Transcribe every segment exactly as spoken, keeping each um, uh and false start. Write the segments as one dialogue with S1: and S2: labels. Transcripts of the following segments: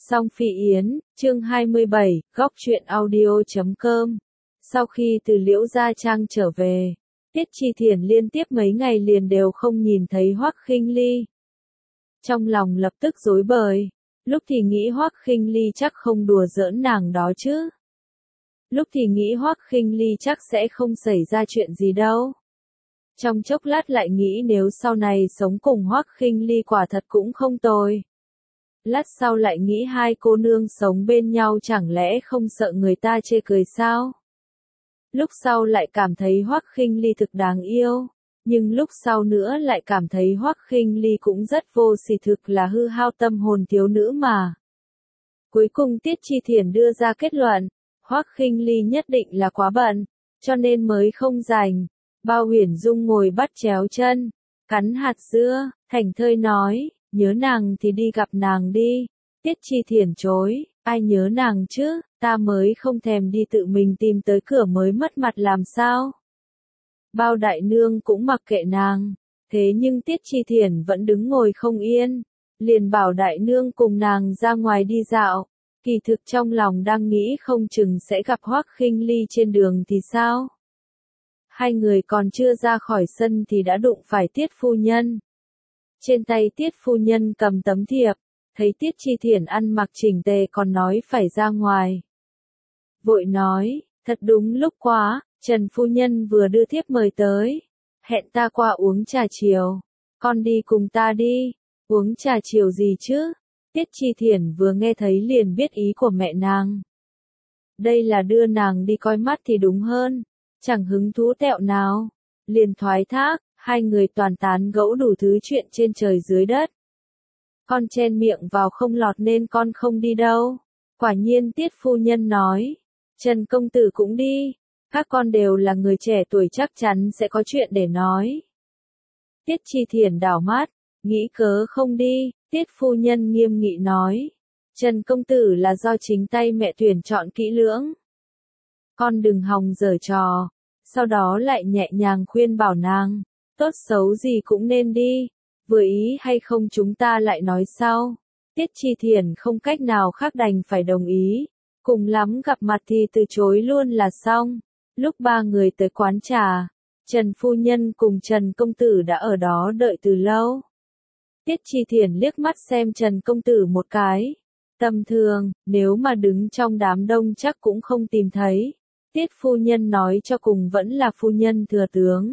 S1: Song Phi Yến, chương hai mươi bảy, góc truyện audio chấm com. Sau khi từ Liễu Gia Trang trở về, Tiết Chi Thiển liên tiếp mấy ngày liền đều không nhìn thấy Hoắc Khinh Ly. Trong lòng lập tức rối bời, lúc thì nghĩ Hoắc Khinh Ly chắc không đùa giỡn nàng đó chứ. Lúc thì nghĩ Hoắc Khinh Ly chắc sẽ không xảy ra chuyện gì đâu. Trong chốc lát lại nghĩ nếu sau này sống cùng Hoắc Khinh Ly quả thật cũng không tồi. Lát sau lại nghĩ hai cô nương sống bên nhau chẳng lẽ không sợ người ta chê cười sao? Lúc sau lại cảm thấy Hoắc Khinh Ly thực đáng yêu, nhưng lúc sau nữa lại cảm thấy Hoắc Khinh Ly cũng rất vô sỉ, thực là hư hao tâm hồn thiếu nữ mà. Cuối cùng Tiết Chi Thiển đưa ra kết luận, Hoắc Khinh Ly nhất định là quá bận, cho nên mới không rảnh. Bao Huyền Dung ngồi bắt chéo chân, cắn hạt dưa, thảnh thơi nói, nhớ nàng thì đi gặp nàng đi. Tiết Chi Thiển chối, ai nhớ nàng chứ, ta mới không thèm đi tự mình tìm tới cửa mới mất mặt làm sao. Bao đại nương cũng mặc kệ nàng, thế nhưng Tiết Chi Thiển vẫn đứng ngồi không yên, liền bảo đại nương cùng nàng ra ngoài đi dạo, kỳ thực trong lòng đang nghĩ không chừng sẽ gặp Hoắc Khinh Ly trên đường thì sao. Hai người còn chưa ra khỏi sân thì đã đụng phải Tiết phu nhân. Trên tay Tiết phu nhân cầm tấm thiệp, thấy Tiết Chi Thiển ăn mặc chỉnh tề còn nói phải ra ngoài. Vội nói, thật đúng lúc quá, Trần phu nhân vừa đưa thiếp mời tới, hẹn ta qua uống trà chiều, con đi cùng ta đi. Uống trà chiều gì chứ? Tiết Chi Thiển vừa nghe thấy liền biết ý của mẹ nàng. Đây là đưa nàng đi coi mắt thì đúng hơn, chẳng hứng thú tẹo nào, liền thoái thác. Hai người toàn tán gẫu đủ thứ chuyện trên trời dưới đất. Con chen miệng vào không lọt nên con không đi đâu. Quả nhiên Tiết phu nhân nói, Trần công tử cũng đi, các con đều là người trẻ tuổi chắc chắn sẽ có chuyện để nói. Tiết Chi Thiển đảo mắt, nghĩ cớ không đi, Tiết phu nhân nghiêm nghị nói, Trần công tử là do chính tay mẹ tuyển chọn kỹ lưỡng. Con đừng hòng giở trò, sau đó lại nhẹ nhàng khuyên bảo nàng. Tốt xấu gì cũng nên đi, vừa ý hay không chúng ta lại nói sau. Tiết Chi Thiển không cách nào khác đành phải đồng ý, cùng lắm gặp mặt thì từ chối luôn là xong. Lúc ba người tới quán trà, Trần phu nhân cùng Trần công tử đã ở đó đợi từ lâu. Tiết Chi Thiển liếc mắt xem Trần công tử một cái, tầm thường, nếu mà đứng trong đám đông chắc cũng không tìm thấy. Tiết phu nhân nói cho cùng vẫn là phu nhân thừa tướng.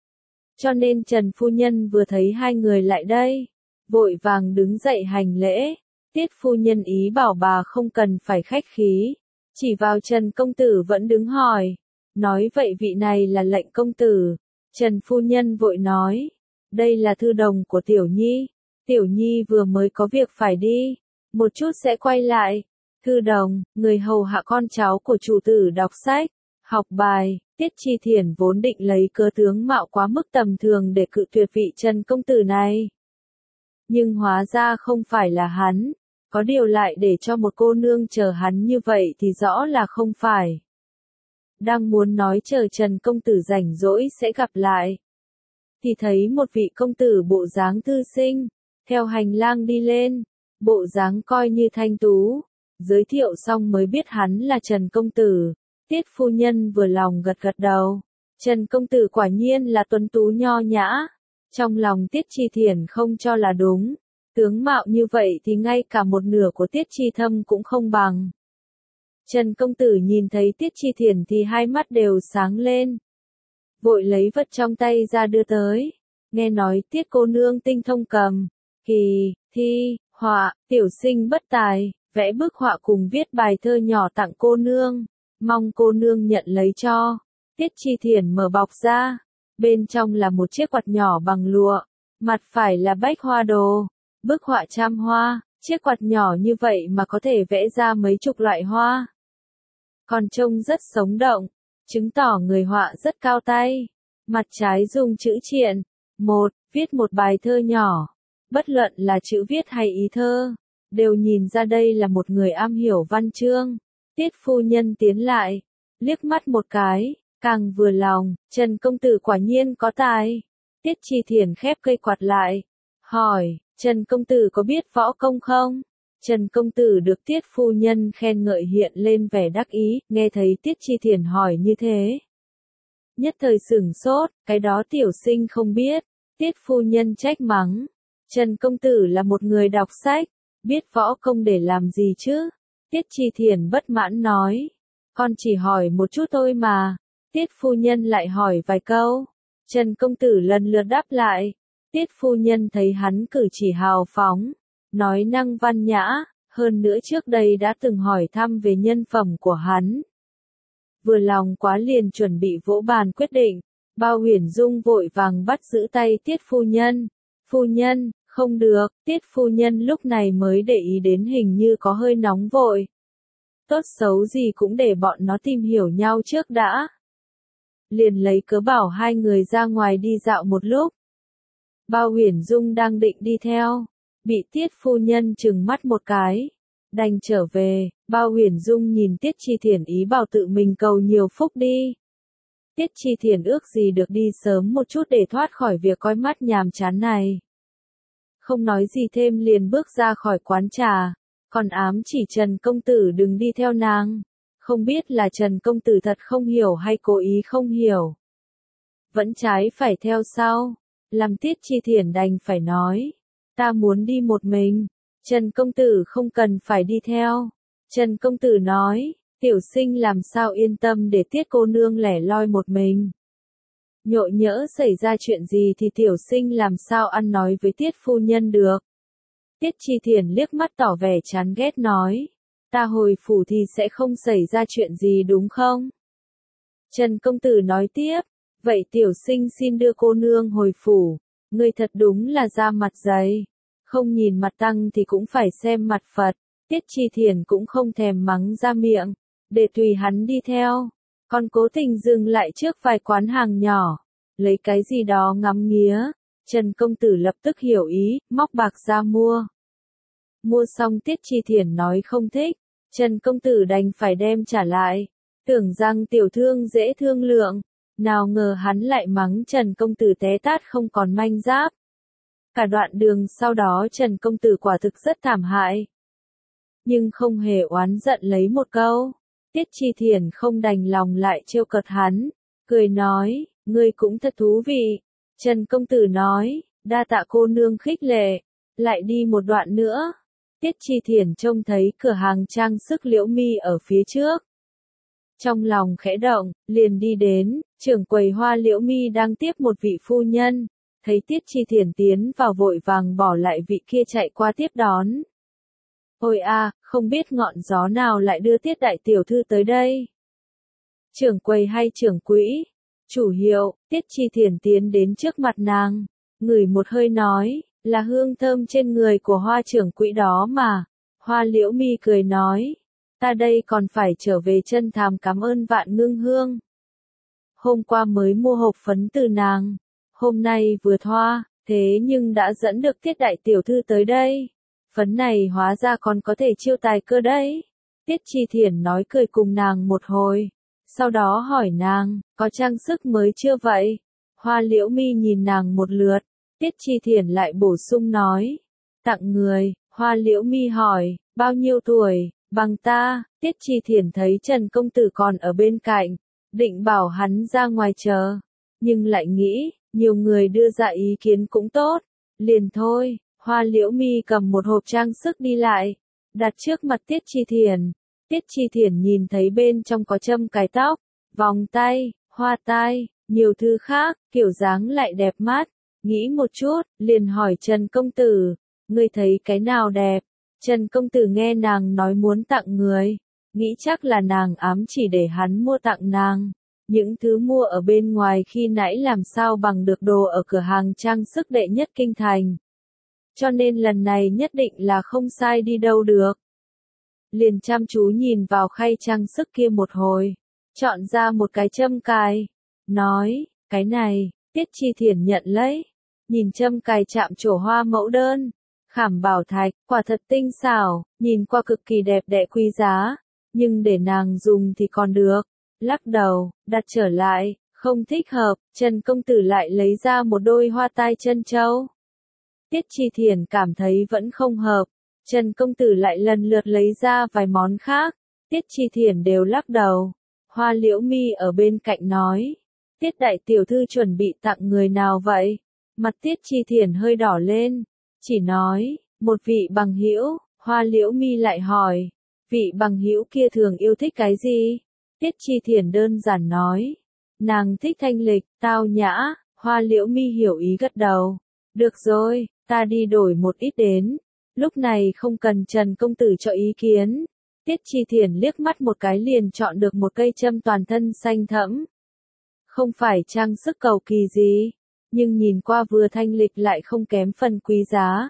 S1: Cho nên Trần phu nhân vừa thấy hai người lại đây, vội vàng đứng dậy hành lễ. Tiết phu nhân ý bảo bà không cần phải khách khí, chỉ vào Trần công tử vẫn đứng hỏi, nói vậy vị này là lệnh công tử. Trần phu nhân vội nói, đây là thư đồng của Tiểu Nhi, Tiểu Nhi vừa mới có việc phải đi, một chút sẽ quay lại. Thư đồng, người hầu hạ con cháu của chủ tử đọc sách, học bài. Tiết Chi Thiển vốn định lấy cớ tướng mạo quá mức tầm thường để cự tuyệt vị Trần công tử này. Nhưng hóa ra không phải là hắn, có điều lại để cho một cô nương chờ hắn như vậy thì rõ là không phải. Đang muốn nói chờ Trần công tử rảnh rỗi sẽ gặp lại, thì thấy một vị công tử bộ dáng thư sinh, theo hành lang đi lên, bộ dáng coi như thanh tú, giới thiệu xong mới biết hắn là Trần công tử. Tiết phu nhân vừa lòng gật gật đầu, Trần công tử quả nhiên là tuấn tú nho nhã. Trong lòng Tiết Chi Thiển không cho là đúng, tướng mạo như vậy thì ngay cả một nửa của Tiết Chi Thâm cũng không bằng. Trần công tử nhìn thấy Tiết Chi Thiển thì hai mắt đều sáng lên, vội lấy vật trong tay ra đưa tới, nghe nói Tiết cô nương tinh thông cầm, kỳ, thi, họa, tiểu sinh bất tài, vẽ bức họa cùng viết bài thơ nhỏ tặng cô nương. Mong cô nương nhận lấy cho. Tiết Chi Thiển mở bọc ra, bên trong là một chiếc quạt nhỏ bằng lụa, mặt phải là bách hoa đồ, bức họa trăm hoa, chiếc quạt nhỏ như vậy mà có thể vẽ ra mấy chục loại hoa. Còn trông rất sống động, chứng tỏ người họa rất cao tay. Mặt trái dùng chữ triện, một, viết một bài thơ nhỏ, bất luận là chữ viết hay ý thơ, đều nhìn ra đây là một người am hiểu văn chương. Tiết phu nhân tiến lại, liếc mắt một cái, càng vừa lòng, Trần công tử quả nhiên có tài. Tiết Chi Thiển khép cây quạt lại, hỏi, Trần công tử có biết võ công không? Trần công tử được Tiết phu nhân khen ngợi hiện lên vẻ đắc ý, nghe thấy Tiết Chi Thiển hỏi như thế. Nhất thời sửng sốt, cái đó tiểu sinh không biết. Tiết phu nhân trách mắng. Trần công tử là một người đọc sách, biết võ công để làm gì chứ? Tiết Chi Thiển bất mãn nói. Con chỉ hỏi một chút thôi mà. Tiết phu nhân lại hỏi vài câu. Trần công tử lần lượt đáp lại. Tiết phu nhân thấy hắn cử chỉ hào phóng, nói năng văn nhã, hơn nữa trước đây đã từng hỏi thăm về nhân phẩm của hắn. Vừa lòng quá liền chuẩn bị vỗ bàn quyết định, Bao Huyền Dung vội vàng bắt giữ tay Tiết phu nhân. Phu nhân, không được, Tiết phu nhân lúc này mới để ý đến hình như có hơi nóng vội. Tốt xấu gì cũng để bọn nó tìm hiểu nhau trước đã. Liền lấy cớ bảo hai người ra ngoài đi dạo một lúc. Bao Huyền Dung đang định đi theo, bị Tiết phu nhân trừng mắt một cái, đành trở về. Bao Huyền Dung nhìn Tiết Chi Thiển ý bảo tự mình cầu nhiều phúc đi. Tiết Chi Thiển ước gì được đi sớm một chút để thoát khỏi việc coi mắt nhàm chán này. Không nói gì thêm liền bước ra khỏi quán trà, còn ám chỉ Trần công tử đừng đi theo nàng. Không biết là Trần công tử thật không hiểu hay cố ý không hiểu. Vẫn trái phải theo sau, làm Tiết Chi Thiển đành phải nói. Ta muốn đi một mình, Trần công tử không cần phải đi theo. Trần công tử nói, tiểu sinh làm sao yên tâm để Tiết cô nương lẻ loi một mình. Nhộ nhỡ xảy ra chuyện gì thì tiểu sinh làm sao ăn nói với Tiết phu nhân được. Tiết Chi Thiển liếc mắt tỏ vẻ chán ghét nói. Ta hồi phủ thì sẽ không xảy ra chuyện gì đúng không? Trần công tử nói tiếp. Vậy tiểu sinh xin đưa cô nương hồi phủ. Ngươi thật đúng là da mặt dày. Không nhìn mặt tăng thì cũng phải xem mặt Phật. Tiết Chi Thiển cũng không thèm mắng ra miệng. Để tùy hắn đi theo. Còn cố tình dừng lại trước vài quán hàng nhỏ. Lấy cái gì đó ngắm nghía. Trần công tử lập tức hiểu ý, móc bạc ra mua. Mua xong Tiết Chi Thiển nói không thích. Trần công tử đành phải đem trả lại. Tưởng rằng tiểu thương dễ thương lượng. Nào ngờ hắn lại mắng Trần công tử té tát không còn manh giáp. Cả đoạn đường sau đó Trần công tử quả thực rất thảm hại. Nhưng không hề oán giận lấy một câu. Tiết Chi Thiển không đành lòng lại trêu cợt hắn. Cười nói, ngươi cũng thật thú vị. Trần công tử nói, đa tạ cô nương khích lệ. Lại đi một đoạn nữa. Tiết Chi Thiển trông thấy cửa hàng trang sức Liễu Mi ở phía trước. Trong lòng khẽ động, liền đi đến, trưởng quầy hoa Liễu Mi đang tiếp một vị phu nhân. Thấy Tiết Chi Thiển tiến vào vội vàng bỏ lại vị kia chạy qua tiếp đón. Ôi a, không biết ngọn gió nào lại đưa Tiết đại tiểu thư tới đây. Trưởng quầy hay trưởng quỹ? Chủ hiệu. Tiết Chi Thiển tiến đến trước mặt nàng, ngửi một hơi nói, là hương thơm trên người của hoa trưởng quỹ đó mà. Hoa Liễu Mi cười nói, ta đây còn phải trở về chân thàm cảm ơn Vạn Ngưng Hương. Hôm qua mới mua hộp phấn từ nàng, hôm nay vừa thoa, thế nhưng đã dẫn được Tiết đại tiểu thư tới đây. Phấn này hóa ra còn có thể chiêu tài cơ đấy. Tiết Chi Thiển nói cười cùng nàng một hồi, sau đó hỏi nàng, có trang sức mới chưa vậy? Hoa Liễu Mi nhìn nàng một lượt, Tiết Chi Thiển lại bổ sung nói, tặng người. Hoa Liễu Mi hỏi, bao nhiêu tuổi? Bằng ta. Tiết Chi Thiển thấy Trần công tử còn ở bên cạnh, định bảo hắn ra ngoài chờ, nhưng lại nghĩ, nhiều người đưa ra ý kiến cũng tốt, liền thôi. Hoa Liễu Mi cầm một hộp trang sức đi lại, đặt trước mặt Tiết Chi Thiển. Tiết Chi Thiển nhìn thấy bên trong có châm cài tóc, vòng tay, hoa tai, nhiều thứ khác, kiểu dáng lại đẹp mắt. Nghĩ một chút, liền hỏi Trần công tử, ngươi thấy cái nào đẹp? Trần công tử nghe nàng nói muốn tặng người, nghĩ chắc là nàng ám chỉ để hắn mua tặng nàng. Những thứ mua ở bên ngoài khi nãy làm sao bằng được đồ ở cửa hàng trang sức đệ nhất kinh thành. Cho nên lần này nhất định là không sai đi đâu được. Liền chăm chú nhìn vào khay trang sức kia một hồi, chọn ra một cái châm cài, nói, cái này. Tiết Chi Thiển nhận lấy, nhìn châm cài chạm trổ hoa mẫu đơn, khảm bảo thạch, quả thật tinh xảo, nhìn qua cực kỳ đẹp đẽ quý giá, nhưng để nàng dùng thì còn được. Lắc đầu, đặt trở lại, không thích hợp. Trần công tử lại lấy ra một đôi hoa tai chân châu. Tiết Chi Thiển cảm thấy vẫn không hợp, Trần công tử lại lần lượt lấy ra vài món khác, Tiết Chi Thiển đều lắc đầu. Hoa Liễu Mi ở bên cạnh nói, Tiết đại tiểu thư chuẩn bị tặng người nào vậy? Mặt Tiết Chi Thiển hơi đỏ lên, chỉ nói, một vị bằng hữu. Hoa Liễu Mi lại hỏi, vị bằng hữu kia thường yêu thích cái gì? Tiết Chi Thiển đơn giản nói, nàng thích thanh lịch, tao nhã. Hoa Liễu Mi hiểu ý gật đầu, được rồi, ta đi đổi một ít đến. Lúc này không cần Trần công tử cho ý kiến. Tiết Chi Thiển liếc mắt một cái liền chọn được một cây châm toàn thân xanh thẫm. Không phải trang sức cầu kỳ gì, nhưng nhìn qua vừa thanh lịch lại không kém phần quý giá.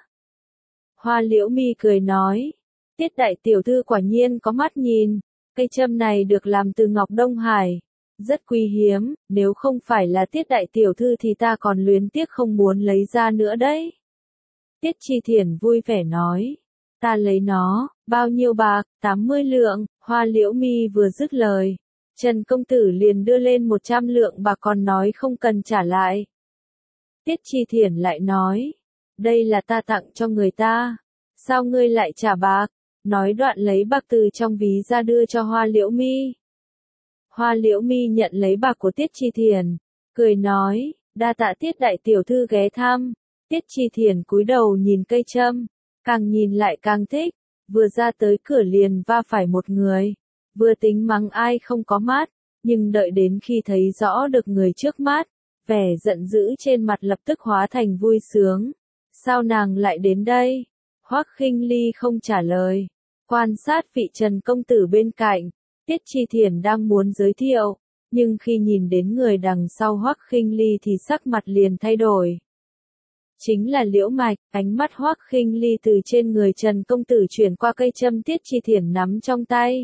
S1: Hoa Liễu Mi cười nói, Tiết đại tiểu thư quả nhiên có mắt nhìn, cây châm này được làm từ ngọc Đông Hải, rất quý hiếm, nếu không phải là Tiết đại tiểu thư thì ta còn luyến tiếc không muốn lấy ra nữa đấy. Tiết Chi Thiển vui vẻ nói, ta lấy nó, bao nhiêu bạc? tám mươi lượng. Hoa Liễu Mi vừa dứt lời, Trần công tử liền đưa lên một trăm lượng bạc còn nói không cần trả lại. Tiết Chi Thiển lại nói, đây là ta tặng cho người ta, sao ngươi lại trả bạc? Nói đoạn lấy bạc từ trong ví ra đưa cho Hoa Liễu Mi. Hoa Liễu Mi nhận lấy bạc của Tiết Chi Thiển, cười nói, đa tạ Tiết đại tiểu thư ghé thăm. Tiết Chi Thiển cúi đầu nhìn cây châm, càng nhìn lại càng thích, vừa ra tới cửa liền va phải một người, vừa tính mắng ai không có mắt, nhưng đợi đến khi thấy rõ được người trước mắt, vẻ giận dữ trên mặt lập tức hóa thành vui sướng. Sao nàng lại đến đây? Hoắc Khinh Ly không trả lời, quan sát vị Trần công tử bên cạnh. Tiết Chi Thiển đang muốn giới thiệu, nhưng khi nhìn đến người đằng sau Hoắc Khinh Ly thì sắc mặt liền thay đổi. Chính là Liễu Mạch. Ánh mắt Hoắc Khinh Ly từ trên người Trần công tử chuyển qua cây châm Tiết Chi Thiển nắm trong tay.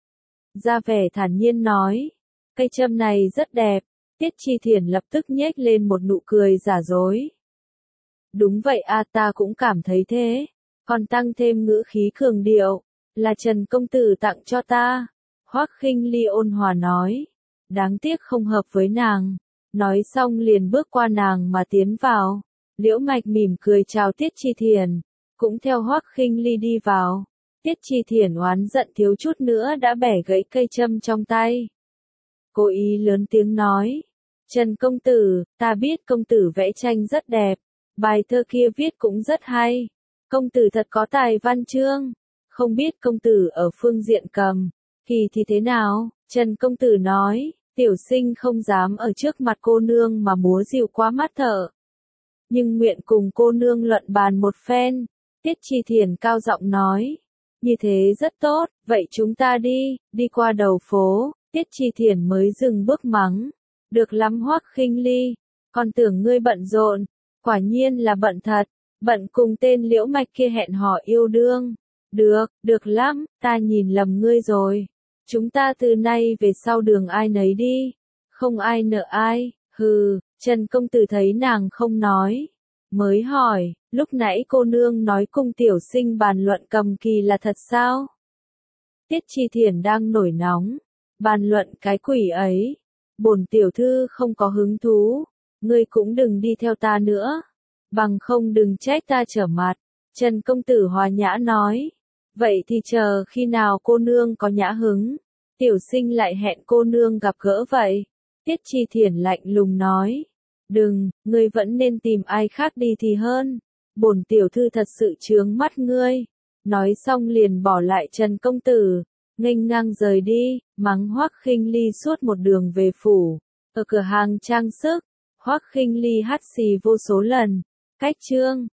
S1: Ra vẻ thản nhiên nói, cây châm này rất đẹp. Tiết Chi Thiển lập tức nhếch lên một nụ cười giả dối. Đúng vậy a, ta cũng cảm thấy thế. Còn tăng thêm ngữ khí cường điệu, là Trần công tử tặng cho ta. Hoắc Khinh Ly ôn hòa nói, đáng tiếc không hợp với nàng. Nói xong liền bước qua nàng mà tiến vào. Liễu Mạch mỉm cười chào Tiết Chi Thiển, cũng theo Hoắc Khinh Ly đi vào. Tiết Chi Thiển oán giận thiếu chút nữa đã bẻ gãy cây châm trong tay. Cố ý lớn tiếng nói, Trần công tử, ta biết công tử vẽ tranh rất đẹp, bài thơ kia viết cũng rất hay. Công tử thật có tài văn chương, không biết công tử ở phương diện cầm, kỳ thì thế nào? Trần công tử nói, tiểu sinh không dám ở trước mặt cô nương mà múa dịu quá mắt thợ. Nhưng nguyện cùng cô nương luận bàn một phen. Tiết Chi Thiển cao giọng nói, như thế rất tốt, vậy chúng ta đi, đi qua đầu phố. Tiết Chi Thiển mới dừng bước mắng, được lắm Hoắc Khinh Ly, còn tưởng ngươi bận rộn, quả nhiên là bận thật, bận cùng tên Liễu Mạch kia hẹn hò yêu đương. Được, được lắm, ta nhìn lầm ngươi rồi. Chúng ta từ nay về sau đường ai nấy đi, không ai nợ ai. Hừ. Trần công tử thấy nàng không nói, mới hỏi, lúc nãy cô nương nói cung tiểu sinh bàn luận cầm kỳ là thật sao? Tiết Chi Thiển đang nổi nóng, bàn luận cái quỷ ấy, bổn tiểu thư không có hứng thú, ngươi cũng đừng đi theo ta nữa, bằng không đừng trách ta trở mặt. Trần công tử hòa nhã nói, vậy thì chờ khi nào cô nương có nhã hứng, tiểu sinh lại hẹn cô nương gặp gỡ vậy. Tiết Chi Thiển lạnh lùng nói, đừng, ngươi vẫn nên tìm ai khác đi thì hơn, bổn tiểu thư thật sự chướng mắt ngươi. Nói xong liền bỏ lại Trần công tử, nghênh ngang rời đi, mắng Hoắc Khinh Ly suốt một đường về phủ. Ở cửa hàng trang sức, Hoắc Khinh Ly hắt xì vô số lần, cách chương.